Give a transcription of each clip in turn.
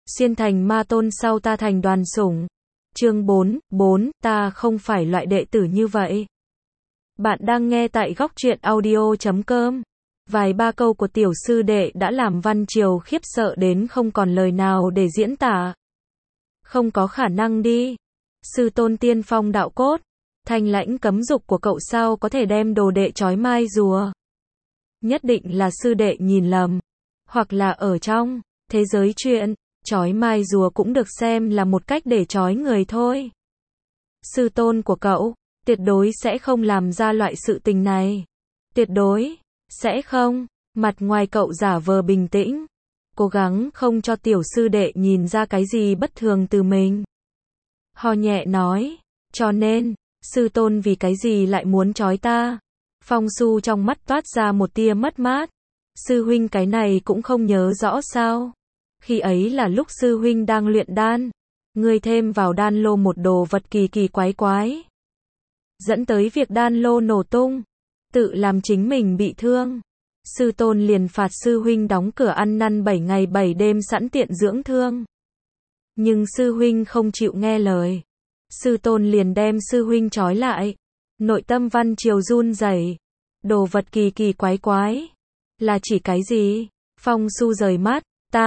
Xuyên thành ma tôn sau ta thành đoàn sủng. Chương 4, ta không phải loại đệ tử như vậy. Bạn đang nghe tại góc truyện audio.com. Vài ba câu của tiểu sư đệ đã làm Văn Triều khiếp sợ đến không còn lời nào để diễn tả. Không có khả năng đi. Sư tôn tiên phong đạo cốt, thanh lãnh cấm dục của cậu sao có thể đem đồ đệ trói mai rùa. Nhất định là sư đệ nhìn lầm. Hoặc là ở trong thế giới truyện, trói mai rùa cũng được xem là một cách để trói người thôi. Sư tôn của cậu, tuyệt đối sẽ không làm ra loại sự tình này. Tuyệt đối, sẽ không. Mặt ngoài cậu giả vờ bình tĩnh, cố gắng không cho tiểu sư đệ nhìn ra cái gì bất thường từ mình. Ho nhẹ nói, cho nên, sư tôn vì cái gì lại muốn trói ta? Phong Su trong mắt toát ra một tia mất mát. Sư huynh cái này cũng không nhớ rõ sao? Khi ấy là lúc sư huynh đang luyện đan, ngươi thêm vào đan lô một đồ vật kỳ kỳ quái quái, dẫn tới việc đan lô nổ tung, tự làm chính mình bị thương. Sư tôn liền phạt sư huynh đóng cửa ăn năn 7 ngày 7 đêm sẵn tiện dưỡng thương. Nhưng sư huynh không chịu nghe lời. Sư tôn liền đem sư huynh trói lại. Nội tâm Văn Triều run rẩy. Đồ vật kỳ kỳ quái quái là chỉ cái gì? Phong Su rời mắt,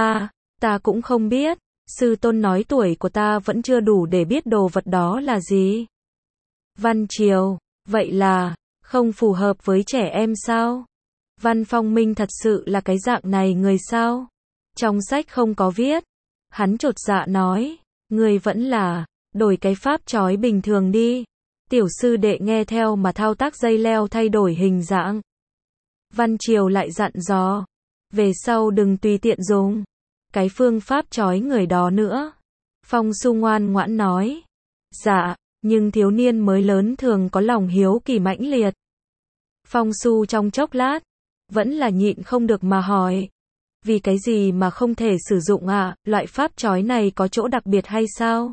ta cũng không biết. Sư tôn nói tuổi của ta vẫn chưa đủ để biết đồ vật đó là gì. Văn Triều, vậy là không phù hợp với trẻ em sao? Văn Phong Minh thật sự là cái dạng này người sao? Trong sách không có viết. Hắn chột dạ nói, người vẫn là đổi cái pháp trói bình thường đi. Tiểu sư đệ nghe theo mà thao tác dây leo thay đổi hình dạng. Văn Triều lại dặn dò, về sau đừng tùy tiện dùng cái phương pháp trói người đó nữa. Phong Su ngoan ngoãn nói, dạ, nhưng thiếu niên mới lớn thường có lòng hiếu kỳ mãnh liệt. Phong Su trong chốc lát, vẫn là nhịn không được mà hỏi, vì cái gì mà không thể sử dụng ạ? Loại pháp trói này có chỗ đặc biệt hay sao?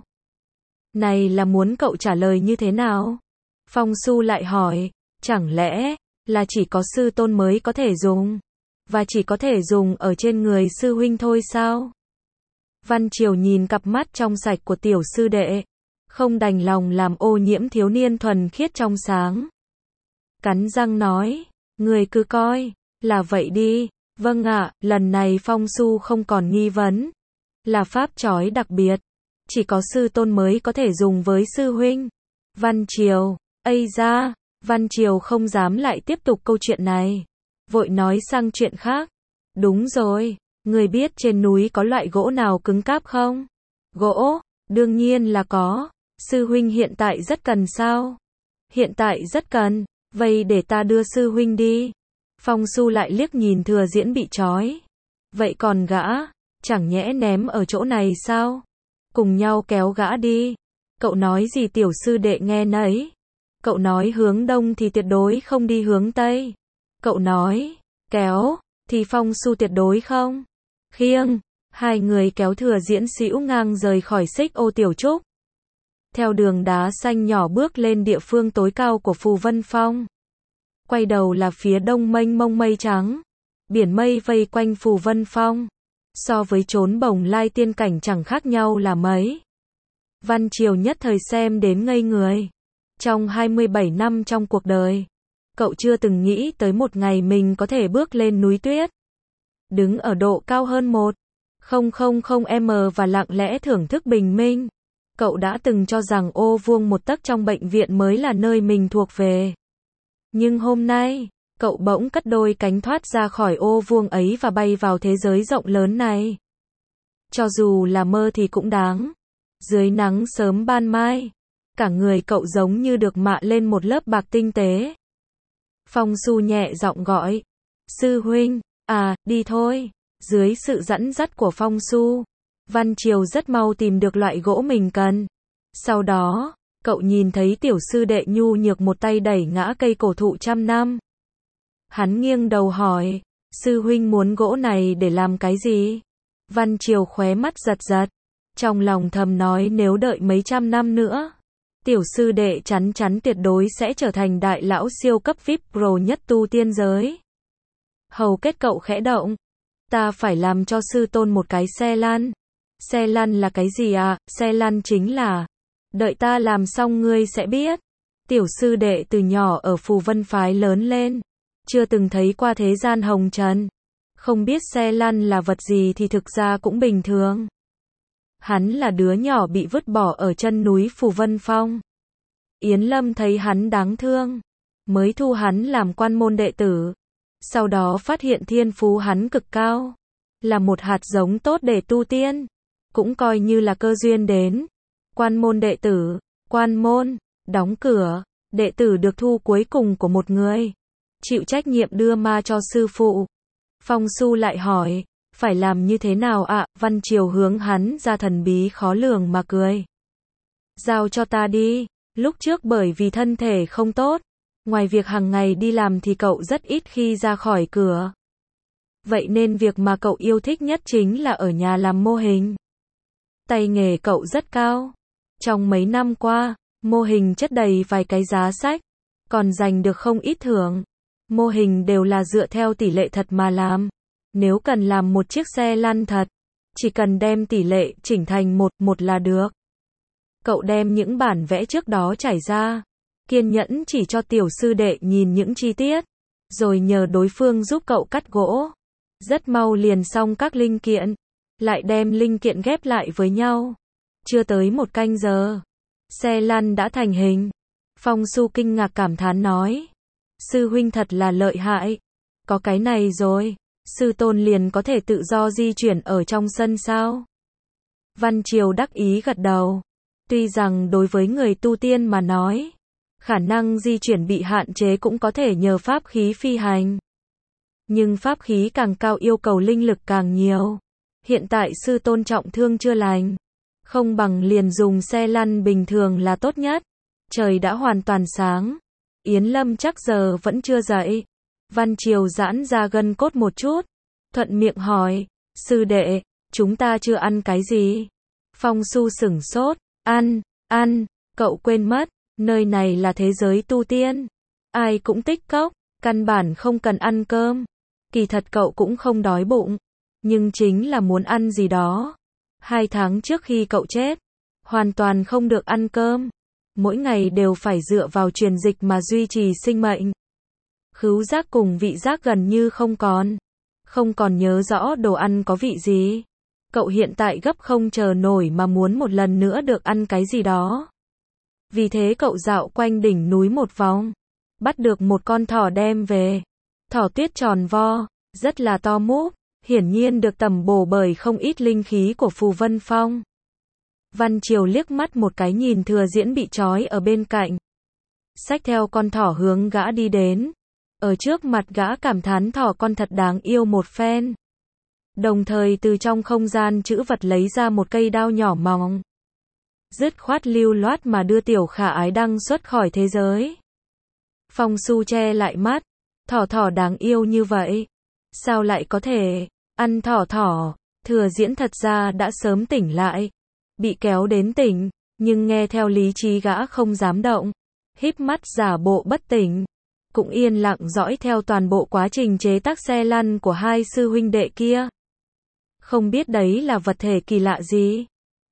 Này là muốn cậu trả lời như thế nào? Phong Su lại hỏi, chẳng lẽ là chỉ có sư tôn mới có thể dùng, và chỉ có thể dùng ở trên người sư huynh thôi sao? Văn Triều nhìn cặp mắt trong sạch của tiểu sư đệ, không đành lòng làm ô nhiễm thiếu niên thuần khiết trong sáng. Cắn răng nói, người cứ coi là vậy đi. Vâng ạ, lần này Phong Su không còn nghi vấn. Là pháp trói đặc biệt, chỉ có sư tôn mới có thể dùng với sư huynh. Văn Triều, ây da, Văn Triều không dám lại tiếp tục câu chuyện này, vội nói sang chuyện khác. Đúng rồi, người biết trên núi có loại gỗ nào cứng cáp không? Gỗ, đương nhiên là có. Sư huynh hiện tại rất cần sao? Hiện tại rất cần, vậy để ta đưa sư huynh đi. Phong Su lại liếc nhìn Thừa Diễn bị trói. Vậy còn gã, chẳng nhẽ ném ở chỗ này sao? Cùng nhau kéo gã đi. Cậu nói gì tiểu sư đệ nghe nấy. Cậu nói hướng đông thì tuyệt đối không đi hướng tây. Cậu nói, kéo, thì Phong Su tuyệt đối không. Khiêng, hai người kéo Thừa Diễn xỉu ngang rời khỏi Xích Ô Tiểu Trúc. Theo đường đá xanh nhỏ bước lên địa phương tối cao của Phù Vân Phong. Quay đầu là phía đông mênh mông mây trắng. Biển mây vây quanh Phù Vân Phong. So với chốn Bồng Lai tiên cảnh chẳng khác nhau là mấy. Văn Triều nhất thời xem đến ngây người. Trong 27 năm trong cuộc đời, cậu chưa từng nghĩ tới một ngày mình có thể bước lên núi tuyết. Đứng ở độ cao hơn 1,000 m và lặng lẽ thưởng thức bình minh. Cậu đã từng cho rằng ô vuông một tấc trong bệnh viện mới là nơi mình thuộc về. Nhưng hôm nay, cậu bỗng cất đôi cánh thoát ra khỏi ô vuông ấy và bay vào thế giới rộng lớn này. Cho dù là mơ thì cũng đáng. Dưới nắng sớm ban mai, cả người cậu giống như được mạ lên một lớp bạc tinh tế. Phong Su nhẹ giọng gọi, sư huynh, đi thôi. Dưới sự dẫn dắt của Phong Su, Văn Triều rất mau tìm được loại gỗ mình cần. Sau đó, cậu nhìn thấy tiểu sư đệ nhu nhược một tay đẩy ngã cây cổ thụ trăm năm. Hắn nghiêng đầu hỏi, sư huynh muốn gỗ này để làm cái gì? Văn Triều khóe mắt giật giật, trong lòng thầm nói nếu đợi mấy trăm năm nữa, tiểu sư đệ chắn chắn tuyệt đối sẽ trở thành đại lão siêu cấp VIP Pro nhất tu tiên giới. Hầu kết cậu khẽ động, ta phải làm cho sư tôn một cái xe lăn. Xe lăn là cái gì à? Xe lăn chính là... Đợi ta làm xong ngươi sẽ biết. Tiểu sư đệ từ nhỏ ở Phù Vân phái lớn lên, chưa từng thấy qua thế gian hồng trần. Không biết xe lăn là vật gì thì thực ra cũng bình thường. Hắn là đứa nhỏ bị vứt bỏ ở chân núi Phù Vân Phong. Yến Lâm thấy hắn đáng thương, mới thu hắn làm quan môn đệ tử. Sau đó phát hiện thiên phú hắn cực cao, là một hạt giống tốt để tu tiên, cũng coi như là cơ duyên đến. Quan môn đệ tử, quan môn, đóng cửa, đệ tử được thu cuối cùng của một người, chịu trách nhiệm đưa ma cho sư phụ. Phong Su lại hỏi, phải làm như thế nào ạ? Văn Triều hướng hắn ra thần bí khó lường mà cười. Giao cho ta đi, lúc trước bởi vì thân thể không tốt, ngoài việc hàng ngày đi làm thì cậu rất ít khi ra khỏi cửa. Vậy nên việc mà cậu yêu thích nhất chính là ở nhà làm mô hình. Tay nghề cậu rất cao. Trong mấy năm qua, mô hình chất đầy vài cái giá sách, còn giành được không ít thưởng. Mô hình đều là dựa theo tỷ lệ thật mà làm. Nếu cần làm một chiếc xe lăn thật, chỉ cần đem tỷ lệ chỉnh thành 1:1 là được. Cậu đem những bản vẽ trước đó trải ra, kiên nhẫn chỉ cho tiểu sư đệ nhìn những chi tiết, rồi nhờ đối phương giúp cậu cắt gỗ. Rất mau liền xong các linh kiện, lại đem linh kiện ghép lại với nhau. Chưa tới 1 canh giờ, xe lăn đã thành hình. Phong Su kinh ngạc cảm thán nói, sư huynh thật là lợi hại, có cái này rồi, sư tôn liền có thể tự do di chuyển ở trong sân sao? Văn Triều đắc ý gật đầu. Tuy rằng đối với người tu tiên mà nói, khả năng di chuyển bị hạn chế cũng có thể nhờ pháp khí phi hành. Nhưng pháp khí càng cao yêu cầu linh lực càng nhiều. Hiện tại sư tôn trọng thương chưa lành, không bằng liền dùng xe lăn bình thường là tốt nhất. Trời đã hoàn toàn sáng. Yến Lâm chắc giờ vẫn chưa dậy. Văn Triều giãn ra gân cốt một chút, thuận miệng hỏi, sư đệ, chúng ta chưa ăn cái gì? Phong Su sửng sốt, ăn, cậu quên mất, nơi này là thế giới tu tiên. Ai cũng tích cốc, căn bản không cần ăn cơm. Kỳ thật cậu cũng không đói bụng, nhưng chính là muốn ăn gì đó. 2 tháng trước khi cậu chết, hoàn toàn không được ăn cơm. Mỗi ngày đều phải dựa vào truyền dịch mà duy trì sinh mệnh. Khứu giác cùng vị giác gần như không còn nhớ rõ đồ ăn có vị gì. Cậu hiện tại gấp không chờ nổi mà muốn một lần nữa được ăn cái gì đó. Vì thế cậu dạo quanh đỉnh núi một vòng, bắt được một con thỏ đem về. Thỏ tuyết tròn vo, rất là to múp, hiển nhiên được tầm bổ bởi không ít linh khí của Phù Vân Phong. Văn Triều liếc mắt một cái nhìn Thừa Diễn bị trói ở bên cạnh, xách theo con thỏ hướng gã đi đến. Ở trước mặt gã cảm thán thỏ con thật đáng yêu một phen. Đồng thời từ trong không gian trữ vật lấy ra một cây đao nhỏ mỏng. Dứt khoát lưu loát mà đưa tiểu khả ái đăng xuất khỏi thế giới. Phong Su che lại mắt, thỏ đáng yêu như vậy, sao lại có thể ăn thỏ? Thừa Diễn thật ra đã sớm tỉnh lại, bị kéo đến tỉnh, nhưng nghe theo lý trí gã không dám động, híp mắt giả bộ bất tỉnh, cũng yên lặng dõi theo toàn bộ quá trình chế tác xe lăn của hai sư huynh đệ kia. Không biết đấy là vật thể kỳ lạ gì.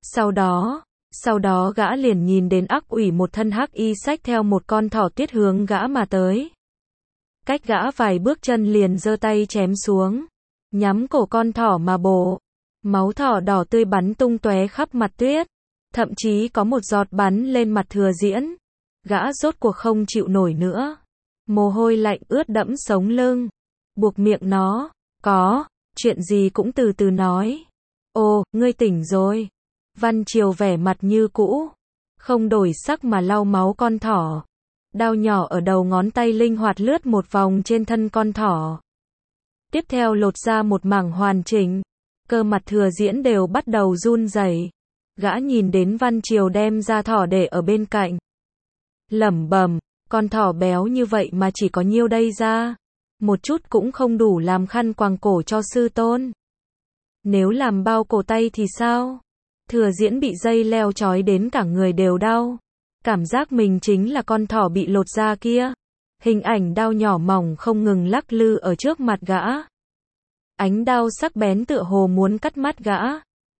Sau đó gã liền nhìn đến Ác Ủy một thân hắc y xách theo một con thỏ tuyết hướng gã mà tới. Cách gã vài bước chân liền giơ tay chém xuống, nhắm cổ con thỏ mà bổ. Máu thỏ đỏ tươi bắn tung tóe khắp mặt tuyết, thậm chí có một giọt bắn lên mặt Thừa Diễn. Gã rốt cuộc không chịu nổi nữa, mồ hôi lạnh ướt đẫm sống lưng, buộc miệng nó, có chuyện gì cũng từ từ nói. Ồ, ngươi tỉnh rồi. Văn Triều vẻ mặt như cũ, không đổi sắc mà lau máu con thỏ. Đao nhỏ ở đầu ngón tay linh hoạt lướt một vòng trên thân con thỏ. Tiếp theo lột ra một mảng hoàn chỉnh, cơ mặt Thừa Diễn đều bắt đầu run rẩy. Gã nhìn đến Văn Triều đem ra thỏ để ở bên cạnh, lẩm bẩm, con thỏ béo như vậy mà chỉ có nhiêu đây ra, một chút cũng không đủ làm khăn quàng cổ cho sư tôn. Nếu làm bao cổ tay thì sao? Thừa Diễn bị dây leo trói đến cả người đều đau, cảm giác mình chính là con thỏ bị lột da kia. Hình ảnh đao nhỏ mỏng không ngừng lắc lư ở trước mặt gã. Ánh đao sắc bén tựa hồ muốn cắt mắt gã.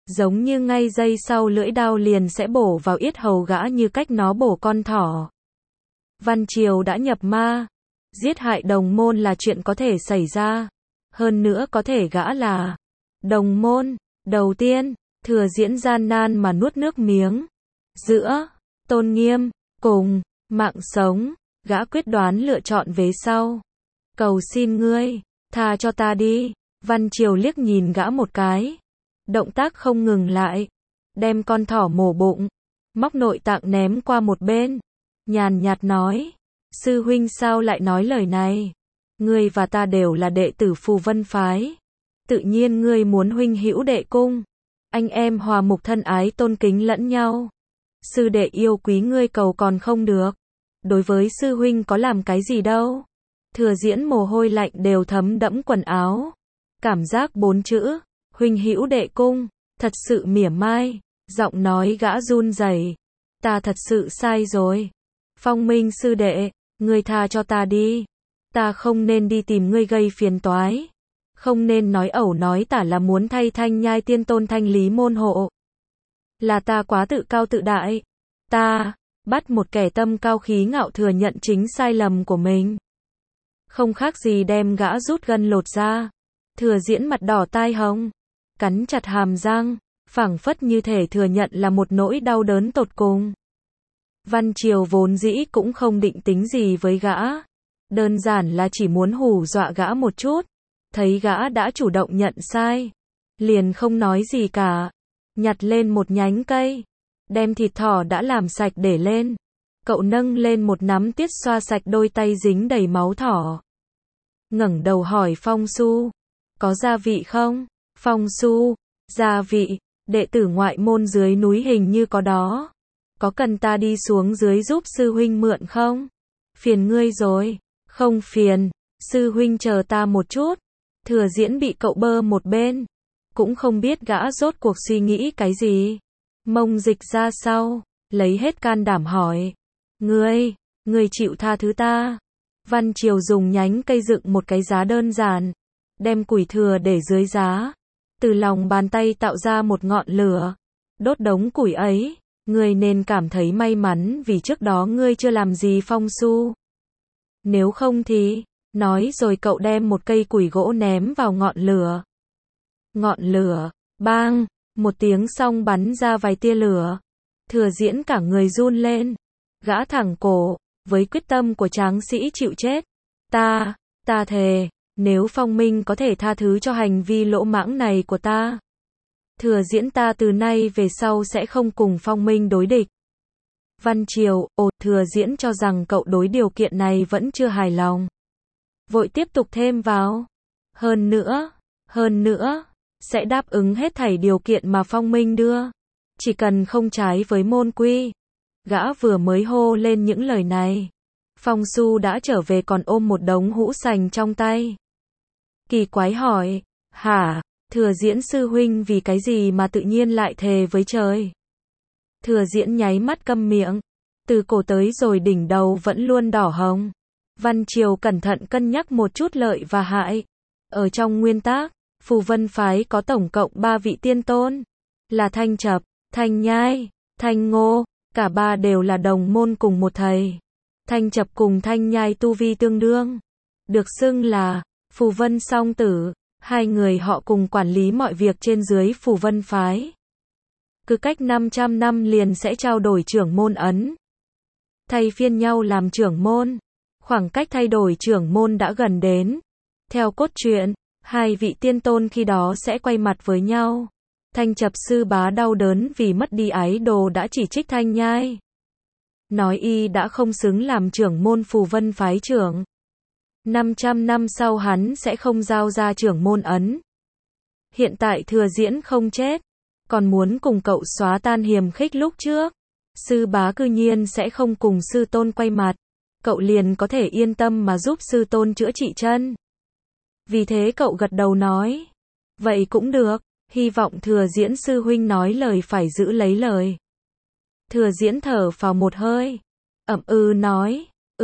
giống như ngay giây sau lưỡi đao liền sẽ bổ vào yết hầu gã như cách nó bổ con thỏ. Văn Triều đã nhập ma. Giết hại đồng môn là chuyện có thể xảy ra. Hơn nữa có thể gã là đồng môn. Đầu tiên, Thừa Diễn gian nan mà nuốt nước miếng. Giữa tôn nghiêm cùng mạng sống, gã quyết đoán lựa chọn vế sau. Cầu xin ngươi, tha cho ta đi. Văn Triều liếc nhìn gã một cái. Động tác không ngừng lại. Đem con thỏ mổ bụng. Móc nội tạng ném qua một bên. Nhàn nhạt nói. Sư huynh sao lại nói lời này? Ngươi và ta đều là đệ tử Phù Vân Phái. Tự nhiên ngươi muốn huynh hữu đệ cung. Anh em hòa mục thân ái tôn kính lẫn nhau. Sư đệ yêu quý ngươi cầu còn không được. Đối với sư huynh có làm cái gì đâu. Thừa Diễn mồ hôi lạnh đều thấm đẫm quần áo. Cảm giác 4 chữ, huynh hữu đệ cung, thật sự mỉa mai. Giọng nói gã run rẩy. Ta thật sự sai rồi. Phong Minh sư đệ, ngươi tha cho ta đi. Ta không nên đi tìm ngươi gây phiền toái. Không nên nói ẩu nói tả là muốn thay Thanh Nhai tiên tôn thanh lý môn hộ. Là ta quá tự cao tự đại. Ta bắt một kẻ tâm cao khí ngạo thừa nhận chính sai lầm của mình. Không khác gì đem gã rút gân lột ra. Thừa Diễn mặt đỏ tai hồng, cắn chặt hàm răng, phảng phất như thể thừa nhận là một nỗi đau đớn tột cùng. Văn Triều vốn dĩ cũng không định tính gì với gã. Đơn giản là chỉ muốn hù dọa gã một chút. Thấy gã đã chủ động nhận sai. Liền không nói gì cả. Nhặt lên một nhánh cây. Đem thịt thỏ đã làm sạch để lên. Cậu nâng lên một nắm tiết xoa sạch đôi tay dính đầy máu thỏ. Ngẩng đầu hỏi Phong Su. Có gia vị không? Phong Su. Gia vị. Đệ tử ngoại môn dưới núi hình như có đó. Có cần ta đi xuống dưới giúp sư huynh mượn không? Phiền ngươi rồi. Không phiền. Sư huynh chờ ta một chút. Thừa Diễn bị cậu bơ một bên. Cũng không biết gã rốt cuộc suy nghĩ cái gì. Mông dịch ra sau. Lấy hết can đảm hỏi. Ngươi chịu tha thứ ta. Văn Triều dùng nhánh cây dựng một cái giá đơn giản. Đem củi thừa để dưới giá. Từ lòng bàn tay tạo ra một ngọn lửa. Đốt đống củi ấy. Ngươi nên cảm thấy may mắn vì trước đó ngươi chưa làm gì Phong Su. Nếu không thì, nói rồi cậu đem một cây củi gỗ ném vào ngọn lửa. Ngọn lửa, bang, một tiếng xong bắn ra vài tia lửa. Thừa Diễn cả người run lên. Gã thẳng cổ, với quyết tâm của tráng sĩ chịu chết. Ta thề, nếu Phong Minh có thể tha thứ cho hành vi lỗ mãng này của ta. Thừa Diễn ta từ nay về sau sẽ không cùng Phong Minh đối địch. Văn Triều, Thừa Diễn cho rằng cậu đối điều kiện này vẫn chưa hài lòng. Vội tiếp tục thêm vào. Hơn nữa, sẽ đáp ứng hết thảy điều kiện mà Phong Minh đưa. Chỉ cần không trái với môn quy. Gã vừa mới hô lên những lời này. Phong Su đã trở về còn ôm một đống hũ sành trong tay. Kỳ quái hỏi, hả, Thừa Diễn sư huynh vì cái gì mà tự nhiên lại thề với trời? Thừa Diễn nháy mắt câm miệng. Từ cổ tới rồi đỉnh đầu vẫn luôn đỏ hồng. Văn Triều cẩn thận cân nhắc một chút lợi và hại. Ở trong nguyên tắc, Phù Vân Phái có tổng cộng 3 vị tiên tôn. Là Thanh Chập, Thanh Nhai, Thanh Ngô. Cả ba đều là đồng môn cùng một thầy. Thanh Chập cùng Thanh Nhai tu vi tương đương. Được xưng là Phù Vân song tử. Hai người họ cùng quản lý mọi việc trên dưới Phù Vân Phái. Cứ cách 500 năm liền sẽ trao đổi trưởng môn ấn. Thay phiên nhau làm trưởng môn. Khoảng cách thay đổi trưởng môn đã gần đến. Theo cốt truyện, hai vị tiên tôn khi đó sẽ quay mặt với nhau. Thanh Chập sư bá đau đớn vì mất đi ái đồ đã chỉ trích Thanh Nhai. Nói y đã không xứng làm trưởng môn Phù Vân Phái trưởng. 500 năm sau hắn sẽ không giao ra trưởng môn ấn. Hiện tại Thừa Diễn không chết. Còn muốn cùng cậu xóa tan hiềm khích lúc trước. Sư bá cư nhiên sẽ không cùng sư tôn quay mặt. Cậu liền có thể yên tâm mà giúp sư tôn chữa trị chân. Vì thế cậu gật đầu nói. Vậy cũng được. Hy vọng Thừa Diễn sư huynh nói lời phải giữ lấy lời. Thừa Diễn thở phào một hơi. Nói.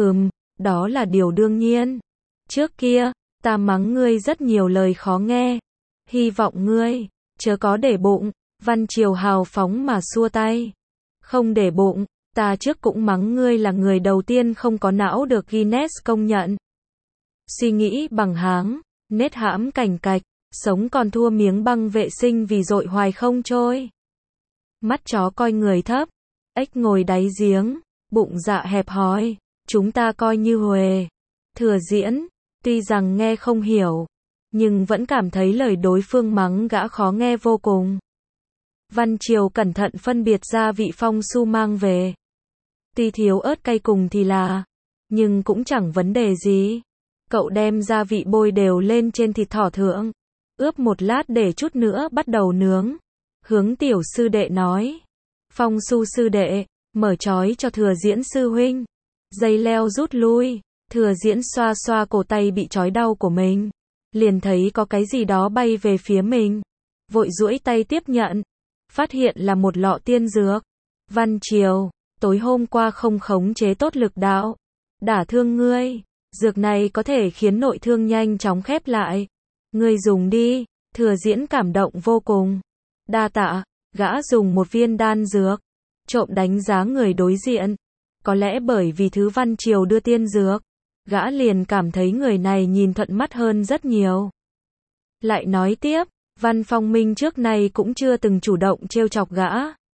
Đó là điều đương nhiên. Trước kia, ta mắng ngươi rất nhiều lời khó nghe. Hy vọng ngươi chớ có để bụng. Văn Triều hào phóng mà xua tay. Không để bụng, ta trước cũng mắng ngươi là người đầu tiên không có não được Guinness công nhận. Suy nghĩ bằng háng, nết hãm cảnh cạch, sống còn thua miếng băng vệ sinh vì dội hoài không trôi. Mắt chó coi người thấp, ếch ngồi đáy giếng, bụng dạ hẹp hòi, chúng ta coi như huề. Thừa Diễn, tuy rằng nghe không hiểu, nhưng vẫn cảm thấy lời đối phương mắng gã khó nghe vô cùng. Văn Triều cẩn thận phân biệt ra vị phong su mang về. Tuy thiếu ớt cay cùng thì là, nhưng cũng chẳng vấn đề gì. Cậu đem gia vị bôi đều lên trên thịt thỏ thượng, ướp một lát để chút nữa bắt đầu nướng. Hướng Tiểu sư đệ nói. Phong su sư đệ, mở trói cho Thừa Diễn sư huynh. Dây leo rút lui, Thừa Diễn xoa xoa cổ tay bị trói đau của mình. Liền thấy có cái gì đó bay về phía mình. Vội duỗi tay tiếp nhận. Phát hiện là một lọ tiên dược. Văn Triều, tối hôm qua không khống chế tốt lực đạo. Đả thương ngươi. Dược này có thể khiến nội thương nhanh chóng khép lại. Ngươi dùng đi. Thừa Diễn cảm động vô cùng. Đa tạ, gã dùng một viên đan dược. Trộm đánh giá người đối diện. Có lẽ bởi vì thứ Văn Triều đưa tiên dược, gã liền cảm thấy người này nhìn thuận mắt hơn rất nhiều. Lại nói tiếp, Văn Phong Minh trước nay cũng chưa từng chủ động trêu chọc gã.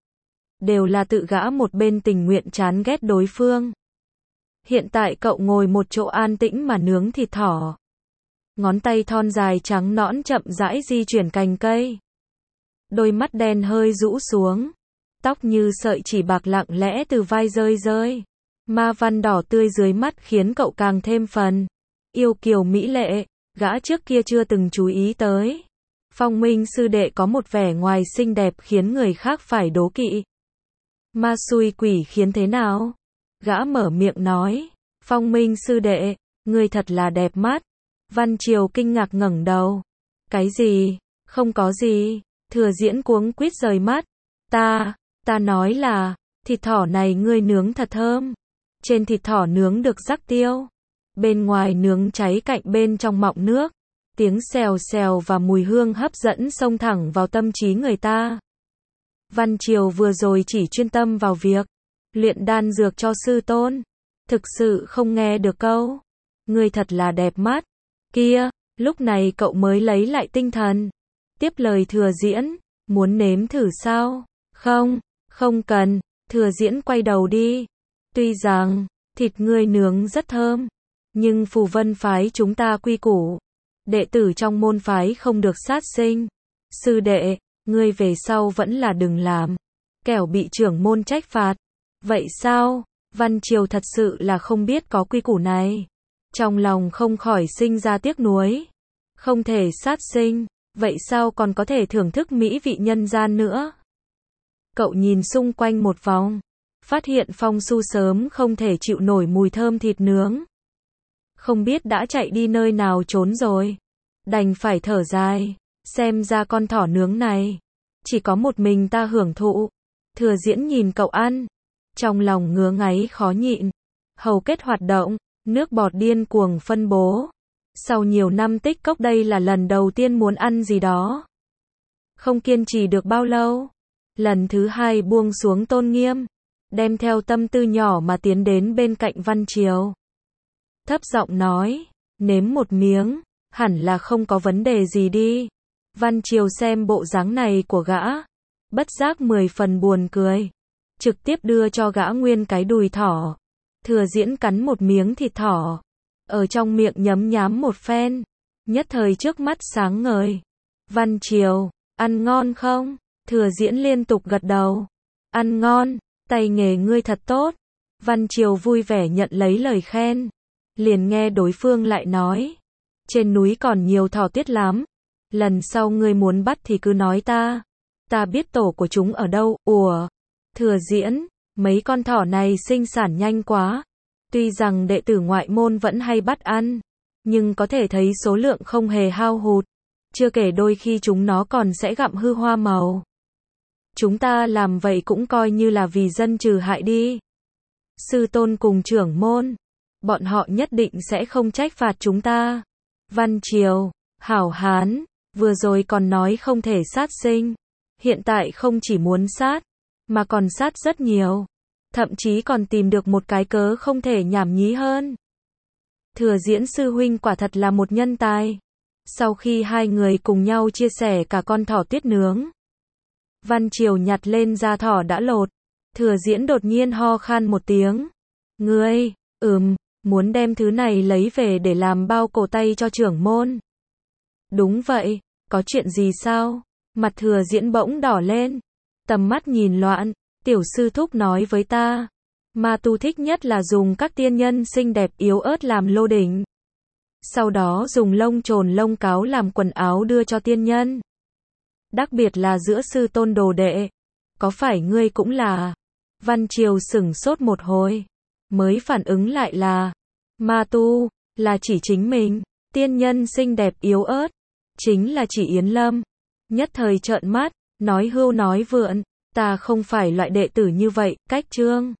Đều là tự gã một bên tình nguyện chán ghét đối phương. Hiện tại cậu ngồi một chỗ an tĩnh mà nướng thịt thỏ. Ngón tay thon dài trắng nõn chậm rãi di chuyển cành cây. Đôi mắt đen hơi rũ xuống. Tóc như sợi chỉ bạc lặng lẽ từ vai rơi rơi. Ma văn đỏ tươi dưới mắt khiến cậu càng thêm phần yêu kiều mỹ lệ, gã trước kia chưa từng chú ý tới. Phong Minh sư đệ có một vẻ ngoài xinh đẹp khiến người khác phải đố kỵ. Ma xui quỷ khiến thế nào? Gã mở miệng nói. Phong Minh sư đệ, ngươi thật là đẹp mắt. Văn Triều kinh ngạc ngẩng đầu. Cái gì? Không có gì. Thừa Diễn cuống quýt rời mắt. Ta nói là, thịt thỏ này ngươi nướng thật thơm. Trên thịt thỏ nướng được rắc tiêu. Bên ngoài nướng cháy cạnh bên trong mọng nước. Tiếng xèo xèo và mùi hương hấp dẫn xông thẳng vào tâm trí người ta. Văn Triều vừa rồi chỉ chuyên tâm vào việc luyện đan dược cho sư tôn. Thực sự không nghe được câu ngươi thật là đẹp mắt kia, lúc này cậu mới lấy lại tinh thần. Tiếp lời Thừa Diễn, muốn nếm thử sao? Không cần, Thừa Diễn quay đầu đi. Tuy rằng, thịt ngươi nướng rất thơm, nhưng Phù Vân phái chúng ta quy củ. Đệ tử trong môn phái không được sát sinh. Sư đệ, ngươi về sau vẫn là đừng làm. Kẻo bị trưởng môn trách phạt. Vậy sao? Văn Triều thật sự là không biết có quy củ này. Trong lòng không khỏi sinh ra tiếc nuối. Không thể sát sinh, vậy sao còn có thể thưởng thức mỹ vị nhân gian nữa? Cậu nhìn xung quanh một vòng, phát hiện Phong Su sớm không thể chịu nổi mùi thơm thịt nướng. Không biết đã chạy đi nơi nào trốn rồi. Đành phải thở dài, xem ra con thỏ nướng này chỉ có một mình ta hưởng thụ. Thừa Diễn nhìn cậu ăn, trong lòng ngứa ngáy khó nhịn. Hầu kết hoạt động, nước bọt điên cuồng phân bố. Sau nhiều năm tích cốc đây là lần đầu tiên muốn ăn gì đó. Không kiên trì được bao lâu. Lần thứ hai buông xuống tôn nghiêm. Đem theo tâm tư nhỏ mà tiến đến bên cạnh Văn Triều. Thấp giọng nói, nếm một miếng, hẳn là không có vấn đề gì đi. Văn Triều xem bộ dáng này của gã, bất giác 10 phần buồn cười. Trực tiếp đưa cho gã nguyên cái đùi thỏ. Thừa Diễn cắn một miếng thịt thỏ. Ở trong miệng nhấm nhám một phen. Nhất thời trước mắt sáng ngời. Văn Triều, ăn ngon không? Thừa Diễn liên tục gật đầu. Ăn ngon, tay nghề ngươi thật tốt. Văn Triều vui vẻ nhận lấy lời khen. Liền nghe đối phương lại nói. Trên núi còn nhiều thỏ tuyết lắm. Lần sau ngươi muốn bắt thì cứ nói ta. Ta biết tổ của chúng ở đâu. Ủa? Thừa Diễn, mấy con thỏ này sinh sản nhanh quá. Tuy rằng đệ tử ngoại môn vẫn hay bắt ăn, nhưng có thể thấy số lượng không hề hao hụt. Chưa kể đôi khi chúng nó còn sẽ gặm hư hoa màu. Chúng ta làm vậy cũng coi như là vì dân trừ hại đi. Sư tôn cùng trưởng môn, bọn họ nhất định sẽ không trách phạt chúng ta. Văn Triều, hảo hán, vừa rồi còn nói không thể sát sinh. hiện tại không chỉ muốn sát, mà còn sát rất nhiều. Thậm chí còn tìm được một cái cớ không thể nhảm nhí hơn. Thừa Diễn sư huynh quả thật là một nhân tài. Sau khi hai người cùng nhau chia sẻ cả con thỏ tuyết nướng, Văn Triều nhặt lên da thỏ đã lột. Thừa Diễn đột nhiên ho khan một tiếng. Ngươi, muốn đem thứ này lấy về để làm bao cổ tay cho trưởng môn. Đúng vậy, có chuyện gì sao? Mặt Thừa Diễn bỗng đỏ lên. Tầm mắt nhìn loạn, tiểu sư thúc nói với ta. Ma tu thích nhất là dùng các tiên nhân xinh đẹp yếu ớt làm lô đỉnh. Sau đó dùng lông trồn lông cáo làm quần áo đưa cho tiên nhân. Đặc biệt là giữa sư tôn đồ đệ. Có phải ngươi cũng là? Văn Triều sửng sốt một hồi. Mới phản ứng lại là ma tu, là chỉ chính mình. Tiên nhân xinh đẹp yếu ớt, chính là chỉ Yến Lâm. Nhất thời trợn mắt, nói hưu nói vượn. Ta không phải loại đệ tử như vậy, cách trương.